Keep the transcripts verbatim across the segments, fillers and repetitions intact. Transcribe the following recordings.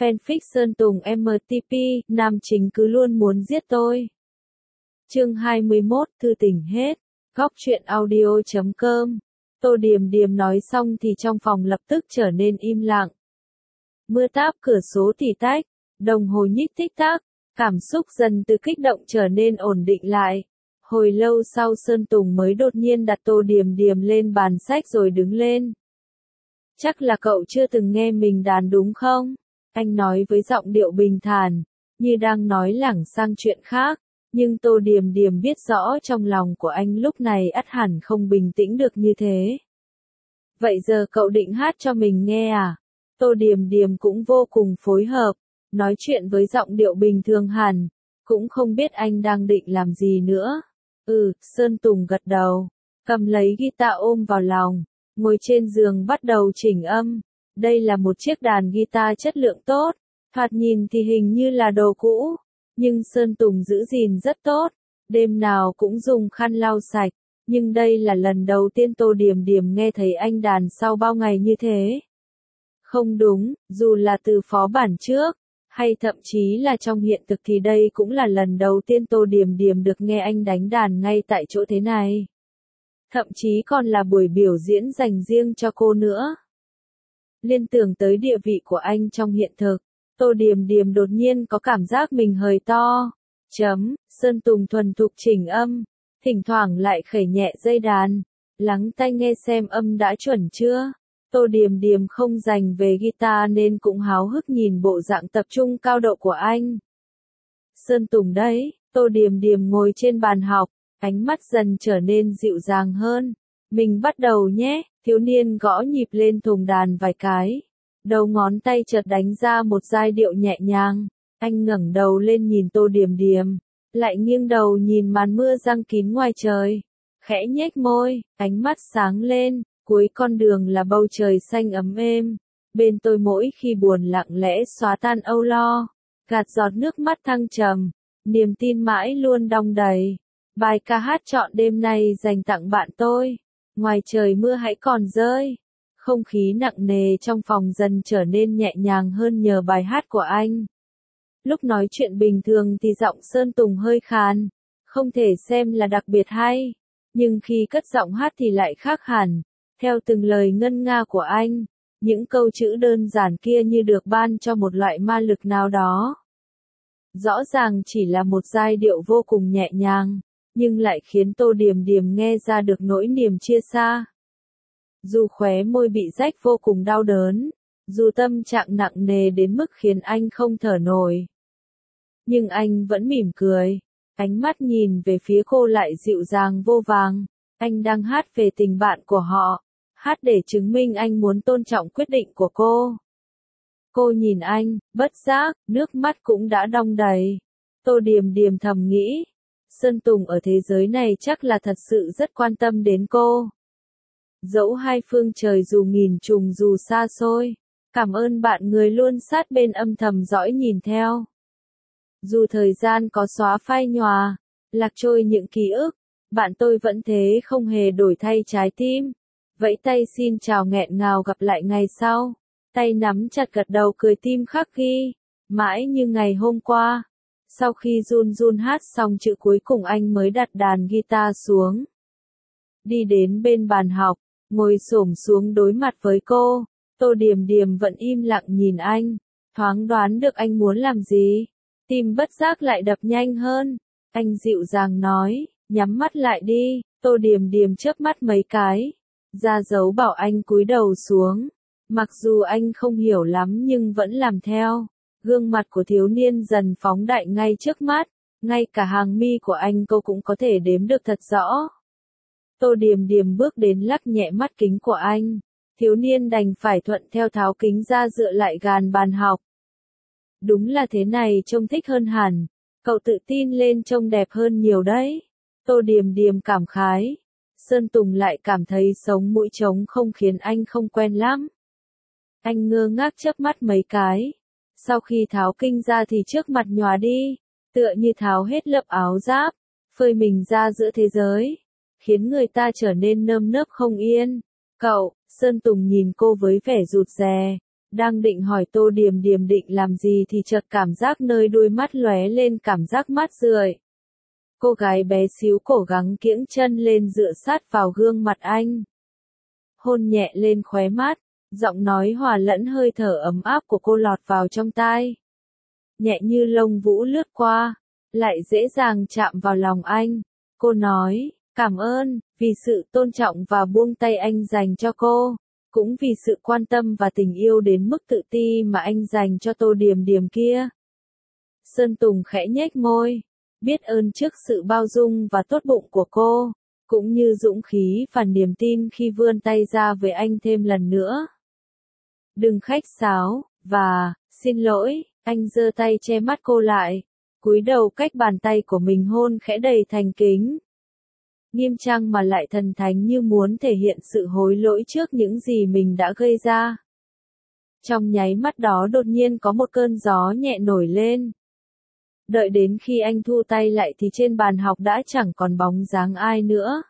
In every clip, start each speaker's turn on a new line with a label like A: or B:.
A: Fanfic Sơn Tùng em tê pê, nam chính cứ luôn muốn giết tôi. Chương hai mươi mốt, thư tình hết. Góc truyện audio chấm com. Tô Điềm Điềm nói xong thì trong phòng lập tức trở nên im lặng. Mưa táp cửa sổ tỉ tách, đồng hồ nhích tích tắc, cảm xúc dần từ kích động trở nên ổn định lại. Hồi lâu sau Sơn Tùng mới đột nhiên đặt Tô Điềm Điềm lên bàn sách rồi đứng lên. Chắc là cậu chưa từng nghe mình đàn đúng không? Anh nói với giọng điệu bình thản, như đang nói lảng sang chuyện khác, nhưng Tô Điềm Điềm biết rõ trong lòng của anh lúc này ắt hẳn không bình tĩnh được như thế. Vậy giờ cậu định hát cho mình nghe à? Tô Điềm Điềm cũng vô cùng phối hợp, nói chuyện với giọng điệu bình thường hẳn, cũng không biết anh đang định làm gì nữa. Ừ, Sơn Tùng gật đầu, cầm lấy guitar ôm vào lòng, ngồi trên giường bắt đầu chỉnh âm. Đây là một chiếc đàn guitar chất lượng tốt, thoạt nhìn thì hình như là đồ cũ, nhưng Sơn Tùng giữ gìn rất tốt, đêm nào cũng dùng khăn lau sạch, nhưng đây là lần đầu tiên Tô Điềm Điềm nghe thấy anh đàn sau bao ngày như thế. Không đúng, dù là từ phó bản trước, hay thậm chí là trong hiện thực thì đây cũng là lần đầu tiên Tô Điềm Điềm được nghe anh đánh đàn ngay tại chỗ thế này. Thậm chí còn là buổi biểu diễn dành riêng cho cô nữa. Liên tưởng tới địa vị của anh trong hiện thực, Tô Điềm Điềm đột nhiên có cảm giác mình hơi to. Chấm, Sơn Tùng thuần thục chỉnh âm, thỉnh thoảng lại khẩy nhẹ dây đàn, lắng tai nghe xem âm đã chuẩn chưa. Tô Điềm Điềm không dành về guitar nên cũng háo hức nhìn bộ dạng tập trung cao độ của anh. Sơn Tùng đấy, Tô Điềm Điềm ngồi trên bàn học, ánh mắt dần trở nên dịu dàng hơn. Mình bắt đầu nhé, thiếu niên gõ nhịp lên thùng đàn vài cái. Đầu ngón tay chợt đánh ra một giai điệu nhẹ nhàng. Anh ngẩng đầu lên nhìn Tô Điềm Điềm, lại nghiêng đầu nhìn màn mưa giăng kín ngoài trời. Khẽ nhếch môi, ánh mắt sáng lên, cuối con đường là bầu trời xanh ấm êm. Bên tôi mỗi khi buồn lặng lẽ xóa tan âu lo, gạt giọt nước mắt thăng trầm, niềm tin mãi luôn đong đầy. Bài ca hát chọn đêm nay dành tặng bạn tôi. Ngoài trời mưa hãy còn rơi. Không khí nặng nề trong phòng dần trở nên nhẹ nhàng hơn nhờ bài hát của anh. Lúc nói chuyện bình thường thì giọng Sơn Tùng hơi khàn, không thể xem là đặc biệt hay, nhưng khi cất giọng hát thì lại khác hẳn. Theo từng lời ngân nga của anh, những câu chữ đơn giản kia như được ban cho một loại ma lực nào đó. Rõ ràng chỉ là một giai điệu vô cùng nhẹ nhàng, nhưng lại khiến Tô Điềm Điềm nghe ra được nỗi niềm chia xa. Dù khóe môi bị rách vô cùng đau đớn, dù tâm trạng nặng nề đến mức khiến anh không thở nổi, nhưng anh vẫn mỉm cười, ánh mắt nhìn về phía cô lại dịu dàng vô vàng. Anh đang hát về tình bạn của họ, hát để chứng minh anh muốn tôn trọng quyết định của cô. Cô nhìn anh, bất giác, nước mắt cũng đã đong đầy. Tô Điềm Điềm thầm nghĩ, Sơn Tùng ở thế giới này chắc là thật sự rất quan tâm đến cô. Dẫu hai phương trời dù nghìn trùng dù xa xôi, cảm ơn bạn người luôn sát bên âm thầm dõi nhìn theo. Dù thời gian có xóa phai nhòa, lạc trôi những ký ức, bạn tôi vẫn thế không hề đổi thay trái tim. Vẫy tay xin chào nghẹn ngào gặp lại ngày sau. Tay nắm chặt gật đầu cười tim khắc ghi. Mãi như ngày hôm qua. Sau khi run run hát xong chữ cuối cùng anh mới đặt đàn guitar xuống. Đi đến bên bàn học, ngồi xổm xuống đối mặt với cô. Tô Điềm Điềm vẫn im lặng nhìn anh. Thoáng đoán được anh muốn làm gì. Tim bất giác lại đập nhanh hơn. Anh dịu dàng nói, nhắm mắt lại đi. Tô Điềm Điềm chớp mắt mấy cái, ra dấu bảo anh cúi đầu xuống. Mặc dù anh không hiểu lắm nhưng vẫn làm theo. Gương mặt của thiếu niên dần phóng đại ngay trước mắt, ngay cả hàng mi của anh cô cũng có thể đếm được thật rõ. Tô Điềm Điềm bước đến lắc nhẹ mắt kính của anh. Thiếu niên đành phải thuận theo tháo kính ra dựa lại gàn bàn học. Đúng là thế này trông thích hơn hẳn. Cậu tự tin lên trông đẹp hơn nhiều đấy. Tô Điềm Điềm cảm khái. Sơn Tùng lại cảm thấy sống mũi trống không khiến anh không quen lắm. Anh ngơ ngác chớp mắt mấy cái. Sau khi tháo kinh ra thì trước mặt nhòa đi, tựa như tháo hết lớp áo giáp, phơi mình ra giữa thế giới, khiến người ta trở nên nơm nớp không yên. Cậu, Sơn Tùng nhìn cô với vẻ rụt rè, Đang định hỏi Tô Điềm Điềm định làm gì thì chợt cảm giác nơi đôi mắt lóe lên cảm giác mát rượi. Cô gái bé xíu cố gắng kiễng chân lên dựa sát vào gương mặt anh. Hôn nhẹ lên khóe mắt, giọng nói hòa lẫn hơi thở ấm áp của cô lọt vào trong tai. Nhẹ như lông vũ lướt qua, lại dễ dàng chạm vào lòng anh. Cô nói, cảm ơn, vì sự tôn trọng và buông tay anh dành cho cô, cũng vì sự quan tâm và tình yêu đến mức tự ti mà anh dành cho Tô Điềm Điềm kia. Sơn Tùng khẽ nhếch môi, biết ơn trước sự bao dung và tốt bụng của cô, cũng như dũng khí và niềm tin khi vươn tay ra với anh thêm lần nữa. Đừng khách sáo, và, xin lỗi, anh giơ tay che mắt cô lại, cúi đầu cách bàn tay của mình hôn khẽ đầy thành kính. Nghiêm trang mà lại thần thánh như muốn thể hiện sự hối lỗi trước những gì mình đã gây ra. Trong nháy mắt đó đột nhiên có một cơn gió nhẹ nổi lên. Đợi đến khi anh thu tay lại thì trên bàn học đã chẳng còn bóng dáng ai nữa.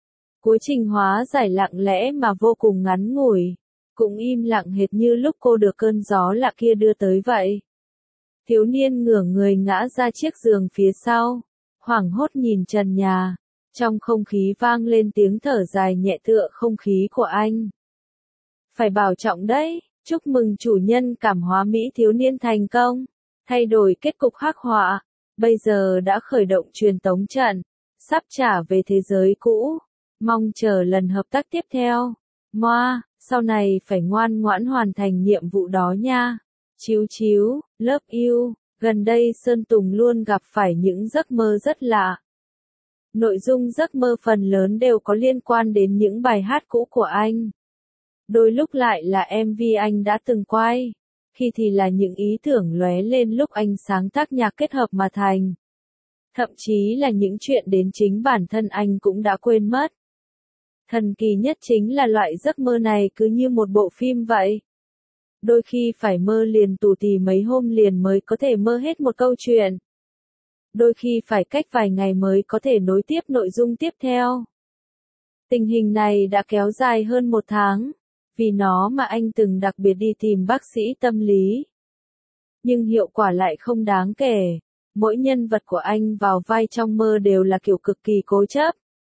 A: Quá trình hóa giải lặng lẽ mà vô cùng ngắn ngủi, cũng im lặng hệt như lúc cô được cơn gió lạ kia đưa tới vậy. Thiếu niên ngửa người ngã ra chiếc giường phía sau, hoảng hốt nhìn trần nhà, trong không khí vang lên tiếng thở dài nhẹ tựa không khí của anh. Phải bảo trọng đấy, chúc mừng chủ nhân cảm hóa Mỹ thiếu niên thành công, thay đổi kết cục hắc họa, bây giờ đã khởi động truyền tống trận, sắp trả về thế giới cũ, mong chờ lần hợp tác tiếp theo. Moa, sau này phải ngoan ngoãn hoàn thành nhiệm vụ đó nha. Chíu chíu, love you, gần đây Sơn Tùng luôn gặp phải những giấc mơ rất lạ. Nội dung giấc mơ phần lớn đều có liên quan đến những bài hát cũ của anh. Đôi lúc lại là em vê anh đã từng quay, khi thì là những ý tưởng lóe lên lúc anh sáng tác nhạc kết hợp mà thành. Thậm chí là những chuyện đến chính bản thân anh cũng đã quên mất. Thần kỳ nhất chính là loại giấc mơ này cứ như một bộ phim vậy. Đôi khi phải mơ liền tù tì mấy hôm liền mới có thể mơ hết một câu chuyện. Đôi khi phải cách vài ngày mới có thể nối tiếp nội dung tiếp theo. Tình hình này đã kéo dài hơn một tháng, vì nó mà anh từng đặc biệt đi tìm bác sĩ tâm lý. Nhưng hiệu quả lại không đáng kể, mỗi nhân vật của anh vào vai trong mơ đều là kiểu cực kỳ cố chấp.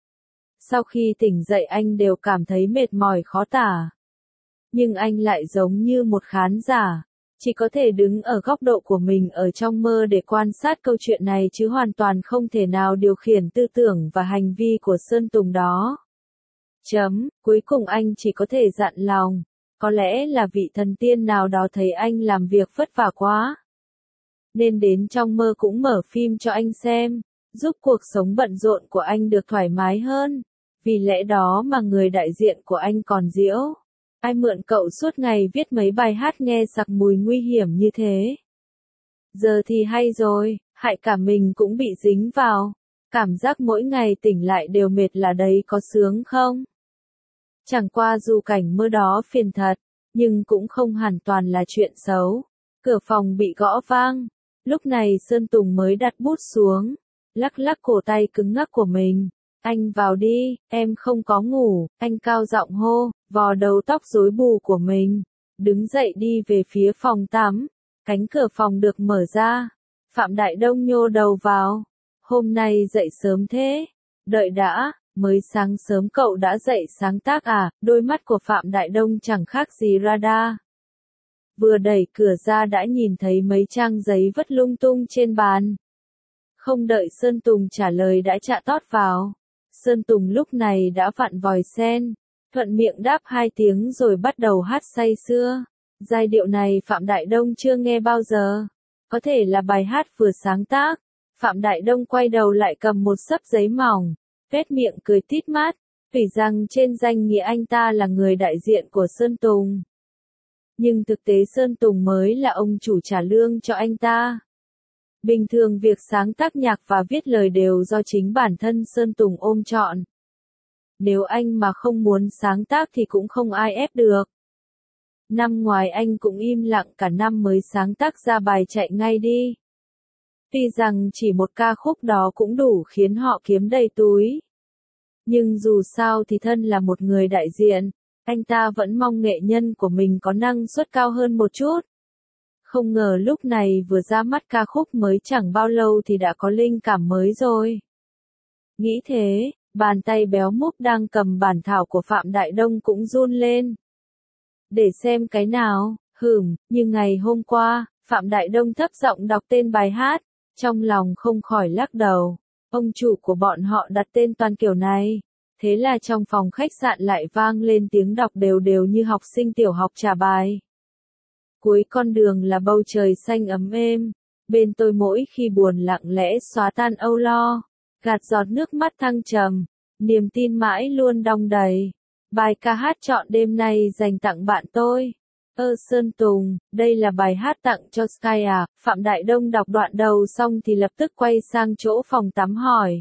A: Sau khi tỉnh dậy anh đều cảm thấy mệt mỏi khó tả. Nhưng anh lại giống như một khán giả, chỉ có thể đứng ở góc độ của mình ở trong mơ để quan sát câu chuyện này chứ hoàn toàn không thể nào điều khiển tư tưởng và hành vi của Sơn Tùng đó. Chấm, cuối cùng anh chỉ có thể dặn lòng, có lẽ là vị thần tiên nào đó thấy anh làm việc vất vả quá, nên đến trong mơ cũng mở phim cho anh xem, giúp cuộc sống bận rộn của anh được thoải mái hơn, vì lẽ đó mà người đại diện của anh còn giễu. Ai mượn cậu suốt ngày viết mấy bài hát nghe sặc mùi nguy hiểm như thế. Giờ thì hay rồi, hại cả mình cũng bị dính vào. Cảm giác mỗi ngày tỉnh lại đều mệt là đấy có sướng không? Chẳng qua dù cảnh mơ đó phiền thật, nhưng cũng không hẳn toàn là chuyện xấu. Cửa phòng bị gõ vang. Lúc này Sơn Tùng mới đặt bút xuống, lắc lắc cổ tay cứng ngắc của mình. Anh vào đi, em không có ngủ, anh cao giọng hô, vò đầu tóc rối bù của mình. Đứng dậy đi về phía phòng tắm, cánh cửa phòng được mở ra. Phạm Đại Đông nhô đầu vào. Hôm nay dậy sớm thế, đợi đã, mới sáng sớm cậu đã dậy sáng tác à, đôi mắt của Phạm Đại Đông chẳng khác gì radar. Vừa đẩy cửa ra đã nhìn thấy mấy trang giấy vất lung tung trên bàn. Không đợi Sơn Tùng trả lời đã chạ tót vào. Sơn Tùng lúc này đã vặn vòi sen, thuận miệng đáp hai tiếng rồi bắt đầu hát say sưa. Giai điệu này Phạm Đại Đông chưa nghe bao giờ. Có thể là bài hát vừa sáng tác. Phạm Đại Đông quay đầu lại cầm một xấp giấy mỏng, tuét miệng cười tít mắt, vì rằng trên danh nghĩa anh ta là người đại diện của Sơn Tùng. Nhưng thực tế Sơn Tùng mới là ông chủ trả lương cho anh ta. Bình thường việc sáng tác nhạc và viết lời đều do chính bản thân Sơn Tùng ôm trọn. Nếu anh mà không muốn sáng tác thì cũng không ai ép được. Năm ngoái anh cũng im lặng cả năm mới sáng tác ra bài Chạy Ngay Đi. Tuy rằng chỉ một ca khúc đó cũng đủ khiến họ kiếm đầy túi. Nhưng dù sao thì thân là một người đại diện, Anh ta vẫn mong nghệ nhân của mình có năng suất cao hơn một chút. Không ngờ lúc này vừa ra mắt ca khúc mới chẳng bao lâu thì đã có linh cảm mới rồi. Nghĩ thế, bàn tay béo múp đang cầm bản thảo của Phạm Đại Đông cũng run lên. Để xem cái nào, hửm, như ngày hôm qua, Phạm Đại Đông thấp giọng đọc tên bài hát, trong lòng không khỏi lắc đầu. Ông chủ của bọn họ đặt tên toàn kiểu này. Thế là trong phòng khách sạn lại vang lên tiếng đọc đều đều như học sinh tiểu học trả bài. Cuối con đường là bầu trời xanh ấm êm, bên tôi mỗi khi buồn lặng lẽ xóa tan âu lo, gạt giọt nước mắt thăng trầm, niềm tin mãi luôn đong đầy. Bài ca hát chọn đêm nay dành tặng bạn tôi. Ơ Sơn Tùng, đây là bài hát tặng cho Sky à? Phạm Đại Đông đọc đoạn đầu xong thì lập tức quay sang chỗ phòng tắm hỏi.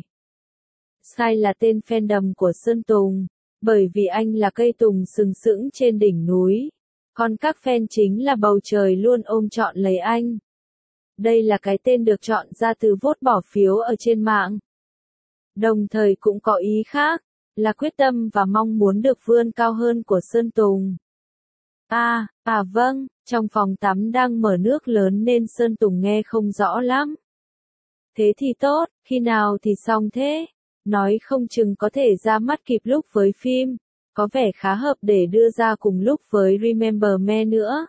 A: Sky là tên fandom của Sơn Tùng, bởi vì anh là cây tùng sừng sững trên đỉnh núi. Còn các fan chính là bầu trời luôn ôm trọn lấy anh. Đây là cái tên được chọn ra từ vote bỏ phiếu ở trên mạng. Đồng thời cũng có ý khác, là quyết tâm và mong muốn được vươn cao hơn của Sơn Tùng. À, à vâng, trong phòng tắm đang mở nước lớn nên Sơn Tùng nghe không rõ lắm. Thế thì tốt, khi nào thì xong thế? Nói không chừng có thể ra mắt kịp lúc với phim, có vẻ khá hợp để đưa ra cùng lúc với Remember Me nữa.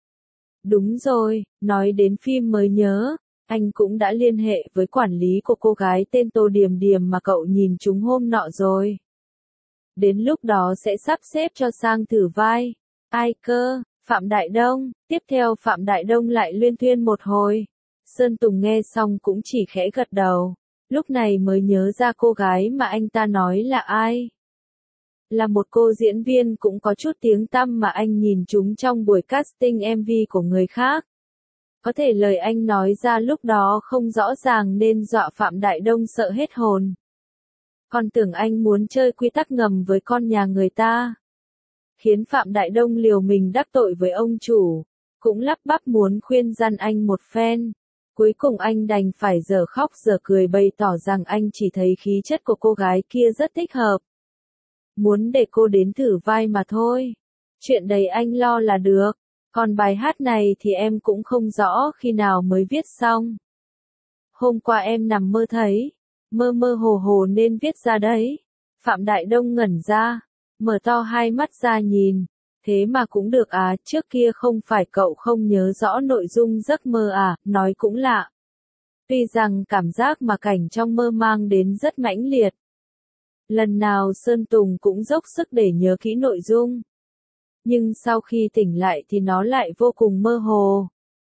A: Đúng rồi, nói đến phim mới nhớ, anh cũng đã liên hệ với quản lý của cô gái tên Tô Điềm Điềm mà cậu nhìn chúng hôm nọ rồi. Đến lúc đó sẽ sắp xếp cho sang thử vai. Ai cơ? Phạm Đại Đông. Tiếp theo Phạm Đại Đông lại luyên thuyên một hồi. Sơn Tùng nghe xong cũng chỉ khẽ gật đầu. Lúc này mới nhớ ra cô gái mà anh ta nói là ai. Là một cô diễn viên cũng có chút tiếng tăm mà anh nhìn chúng trong buổi casting em vê của người khác. Có thể lời anh nói ra lúc đó không rõ ràng nên dọa Phạm Đại Đông sợ hết hồn. Còn tưởng anh muốn chơi quy tắc ngầm với con nhà người ta. Khiến Phạm Đại Đông liều mình đắc tội với ông chủ. Cũng lắp bắp muốn khuyên răn anh một phen. Cuối cùng anh đành phải dở khóc dở cười bày tỏ rằng anh chỉ thấy khí chất của cô gái kia rất thích hợp. Muốn để cô đến thử vai mà thôi. Chuyện đấy anh lo là được. Còn bài hát này thì em cũng không rõ khi nào mới viết xong. Hôm qua em nằm mơ thấy. Mơ mơ hồ hồ nên viết ra đấy. Phạm Đại Đông ngẩn ra. Mở to hai mắt ra nhìn. Thế mà cũng được à, trước kia không phải cậu không nhớ rõ nội dung giấc mơ à, nói cũng lạ. Tuy rằng cảm giác mà cảnh trong mơ mang đến rất mãnh liệt. Lần nào Sơn Tùng cũng dốc sức để nhớ kỹ nội dung. Nhưng sau khi tỉnh lại thì nó lại vô cùng mơ hồ.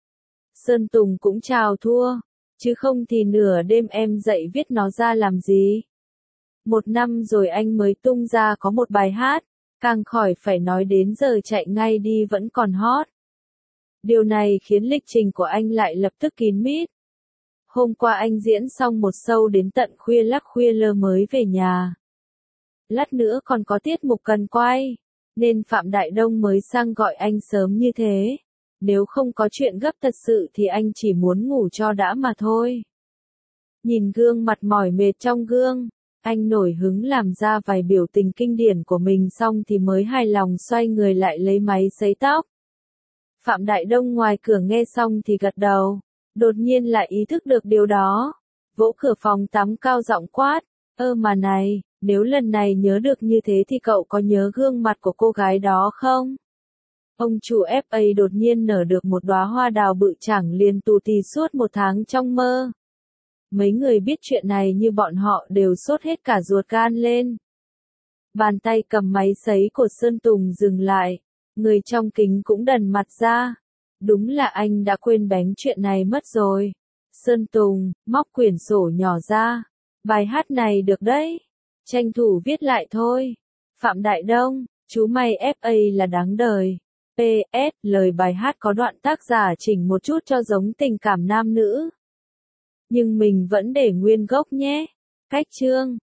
A: Sơn Tùng cũng chào thua, chứ không thì nửa đêm em dậy viết nó ra làm gì. Một năm rồi anh mới tung ra có một bài hát, càng khỏi phải nói đến giờ chạy ngay đi vẫn còn hot. Điều này khiến lịch trình của anh lại lập tức kín mít. Hôm qua anh diễn xong một show đến tận khuya lắc khuya lơ mới về nhà. Lát nữa còn có tiết mục cần quay, nên Phạm Đại Đông mới sang gọi anh sớm như thế. Nếu không có chuyện gấp thật sự thì anh chỉ muốn ngủ cho đã mà thôi. Nhìn gương mặt mỏi mệt trong gương, anh nổi hứng làm ra vài biểu tình kinh điển của mình xong thì mới hài lòng xoay người lại lấy máy sấy tóc. Phạm Đại Đông ngoài cửa nghe xong thì gật đầu, đột nhiên lại ý thức được điều đó. Vỗ cửa phòng tắm cao giọng quát, ơ mà này, nếu lần này nhớ được như thế thì cậu có nhớ gương mặt của cô gái đó không? Ông chủ ép a đột nhiên nở được một đóa hoa đào bự chảng liền tù tì suốt một tháng trong mơ. Mấy người biết chuyện này như bọn họ đều sốt hết cả ruột gan lên. Bàn tay cầm máy sấy của Sơn Tùng dừng lại, người trong kính cũng đần mặt ra. Đúng là anh đã quên bén chuyện này mất rồi. Sơn Tùng, móc quyển sổ nhỏ ra. Bài hát này được đấy. Tranh thủ viết lại thôi. Phạm Đại Đông, chú mày ép a là đáng đời. pê ét, lời bài hát có đoạn tác giả chỉnh một chút cho giống tình cảm nam nữ. Nhưng mình vẫn để nguyên gốc nhé. Cách chương